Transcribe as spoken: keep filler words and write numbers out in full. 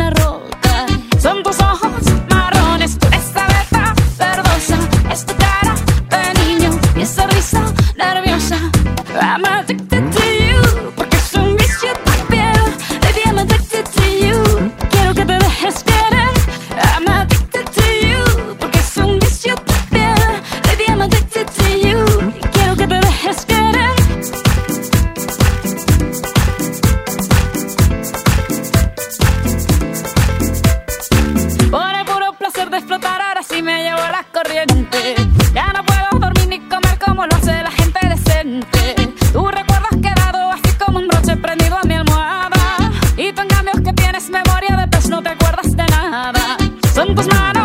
una roca. Son tus ojos marrones, tu esa beta verdosa, es tu cara de niño y esa risa nerviosa. I'm addicted to you, porque es un vicio tu piel. Baby, I'm addicted to you, quiero que te dejes querer. I'm addicted to you, porque es un vicio tu piel. Baby, I'm addicted to you, quiero que te dejes querer. Por el puro placer de explotar, ahora sí me llevo la corriente. Ya no puedo dormir ni comer como lo hace la gente decente. Tu recuerdo has quedado así como un broche prendido a mi almohada. Y tú en cambio que tienes memoria de pez no te acuerdas de nada. Son tus manos